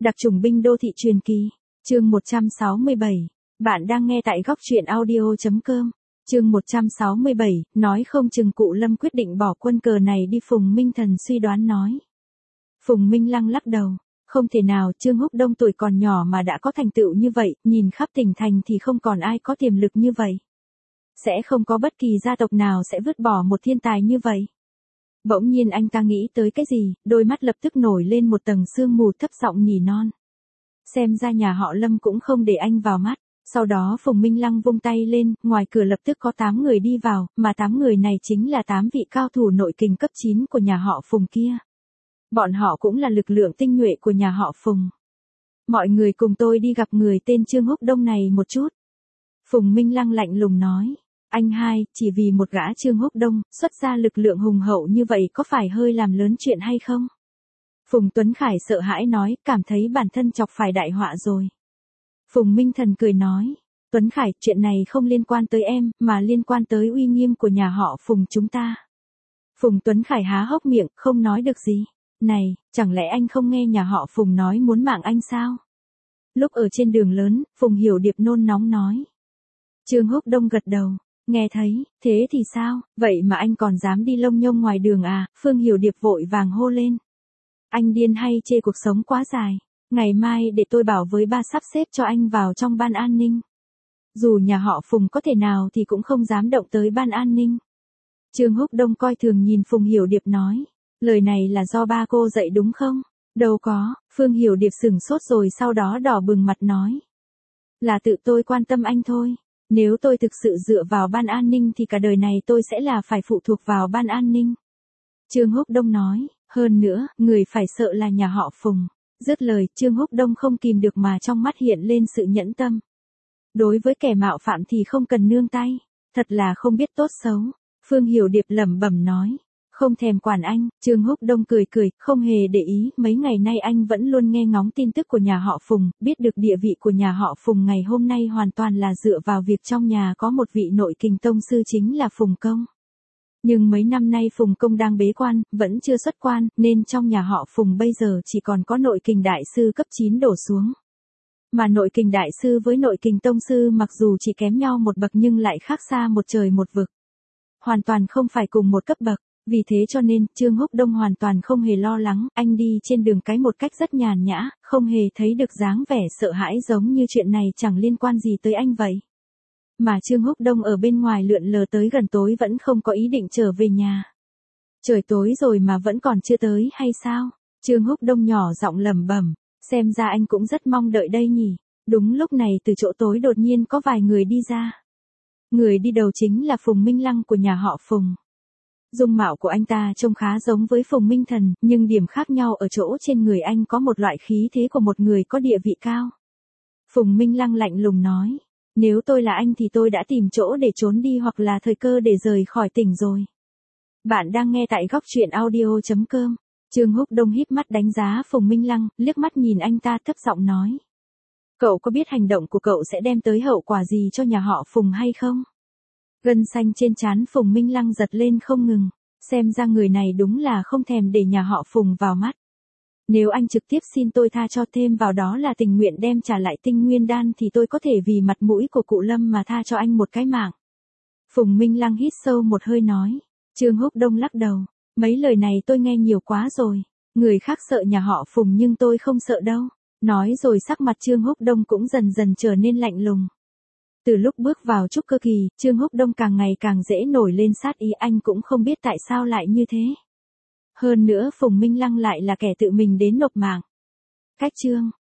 Đặc chủng binh đô thị truyền kỳ. Chương 167. Bạn đang nghe tại góc truyện audio.com. Chương 167, nói không chừng cụ Lâm quyết định bỏ quân cờ này đi. Phùng Minh Thần suy đoán nói. Phùng Minh Lăng lắc đầu. Không thể nào, Trương Húc Đông tuổi còn nhỏ mà đã có thành tựu như vậy, nhìn khắp tỉnh thành thì không còn ai có tiềm lực như vậy. Sẽ không có bất kỳ gia tộc nào sẽ vứt bỏ một thiên tài như vậy. Bỗng nhiên anh ta nghĩ tới cái gì, đôi mắt lập tức nổi lên một tầng sương mù, thấp giọng nhỉ non. Xem ra nhà họ Lâm cũng không để anh vào mắt. Sau đó Phùng Minh Lăng vung tay lên, ngoài cửa lập tức có 8 người đi vào, mà 8 người này chính là 8 vị cao thủ nội kình cấp 9 của nhà họ Phùng kia. Bọn họ cũng là lực lượng tinh nhuệ của nhà họ Phùng. Mọi người cùng tôi đi gặp người tên Trương Húc Đông này một chút. Phùng Minh Lăng lạnh lùng nói. Anh hai, chỉ vì một gã Trương Húc Đông, xuất ra lực lượng hùng hậu như vậy có phải hơi làm lớn chuyện hay không? Phùng Tuấn Khải sợ hãi nói, cảm thấy bản thân chọc phải đại họa rồi. Phùng Minh Thần cười nói, Tuấn Khải, chuyện này không liên quan tới em, mà liên quan tới uy nghiêm của nhà họ Phùng chúng ta. Phùng Tuấn Khải há hốc miệng, không nói được gì. Này, chẳng lẽ anh không nghe nhà họ Phùng nói muốn mạng anh sao? Lúc ở trên đường lớn, Phùng Hiểu Điệp nôn nóng nói. Trương Húc Đông gật đầu, nghe thấy, thế thì sao, vậy mà anh còn dám đi lông nhông ngoài đường à? Phương Hiểu Điệp vội vàng hô lên. Anh điên hay chê cuộc sống quá dài? Ngày mai để tôi bảo với ba sắp xếp cho anh vào trong ban an ninh. Dù nhà họ Phùng có thể nào thì cũng không dám động tới ban an ninh. Trương Húc Đông coi thường nhìn Phùng Hiểu Điệp nói. Lời này là do ba cô dạy đúng không? Đâu có, Phương Hiểu Điệp sửng sốt rồi sau đó đỏ bừng mặt nói. Là tự tôi quan tâm anh thôi. Nếu tôi thực sự dựa vào ban an ninh thì cả đời này tôi sẽ là phải phụ thuộc vào ban an ninh. Trương Húc Đông nói, hơn nữa, người phải sợ là nhà họ Phùng. Dứt lời, Trương Húc Đông không kìm được mà trong mắt hiện lên sự nhẫn tâm. Đối với kẻ mạo phạm thì không cần nương tay, thật là không biết tốt xấu. Phương Hiểu Điệp lẩm bẩm nói, không thèm quản anh. Trương Húc Đông cười cười, không hề để ý, mấy ngày nay anh vẫn luôn nghe ngóng tin tức của nhà họ Phùng, biết được địa vị của nhà họ Phùng ngày hôm nay hoàn toàn là dựa vào việc trong nhà có một vị nội kình tông sư chính là Phùng Công. Nhưng mấy năm nay Phùng Công đang bế quan, vẫn chưa xuất quan, nên trong nhà họ Phùng bây giờ chỉ còn có nội kình đại sư cấp 9 đổ xuống. Mà nội kình đại sư với nội kình tông sư mặc dù chỉ kém nhau một bậc nhưng lại khác xa một trời một vực. Hoàn toàn không phải cùng một cấp bậc, vì thế cho nên Trương Húc Đông hoàn toàn không hề lo lắng, anh đi trên đường cái một cách rất nhàn nhã, không hề thấy được dáng vẻ sợ hãi giống như chuyện này chẳng liên quan gì tới anh vậy. Mà Trương Húc Đông ở bên ngoài lượn lờ tới gần tối vẫn không có ý định trở về nhà. Trời tối rồi mà vẫn còn chưa tới hay sao? Trương Húc Đông nhỏ giọng lẩm bẩm, xem ra anh cũng rất mong đợi đây nhỉ. Đúng lúc này từ chỗ tối đột nhiên có vài người đi ra. Người đi đầu chính là Phùng Minh Lăng của nhà họ Phùng. Dung mạo của anh ta trông khá giống với Phùng Minh Thần, nhưng điểm khác nhau ở chỗ trên người anh có một loại khí thế của một người có địa vị cao. Phùng Minh Lăng lạnh lùng nói. Nếu tôi là anh thì tôi đã tìm chỗ để trốn đi hoặc là thời cơ để rời khỏi tỉnh rồi. Bạn đang nghe tại góc truyện audio.com. Trương Húc Đông híp mắt đánh giá Phùng Minh Lăng, liếc mắt nhìn anh ta thấp giọng nói. Cậu có biết hành động của cậu sẽ đem tới hậu quả gì cho nhà họ Phùng hay không? Gân xanh trên trán Phùng Minh Lăng giật lên không ngừng, xem ra người này đúng là không thèm để nhà họ Phùng vào mắt. Nếu anh trực tiếp xin tôi tha cho thêm vào đó là tình nguyện đem trả lại tinh nguyên đan thì tôi có thể vì mặt mũi của cụ Lâm mà tha cho anh một cái mạng. Phùng Minh Lăng hít sâu một hơi nói. Trương Húc Đông lắc đầu. Mấy lời này tôi nghe nhiều quá rồi. Người khác sợ nhà họ Phùng nhưng tôi không sợ đâu. Nói rồi sắc mặt Trương Húc Đông cũng dần dần trở nên lạnh lùng. Từ lúc bước vào trúc cơ kỳ, Trương Húc Đông càng ngày càng dễ nổi lên sát ý, anh cũng không biết tại sao lại như thế. Hơn nữa Phùng Minh Lăng lại là kẻ tự mình đến nộp mạng. Cách chương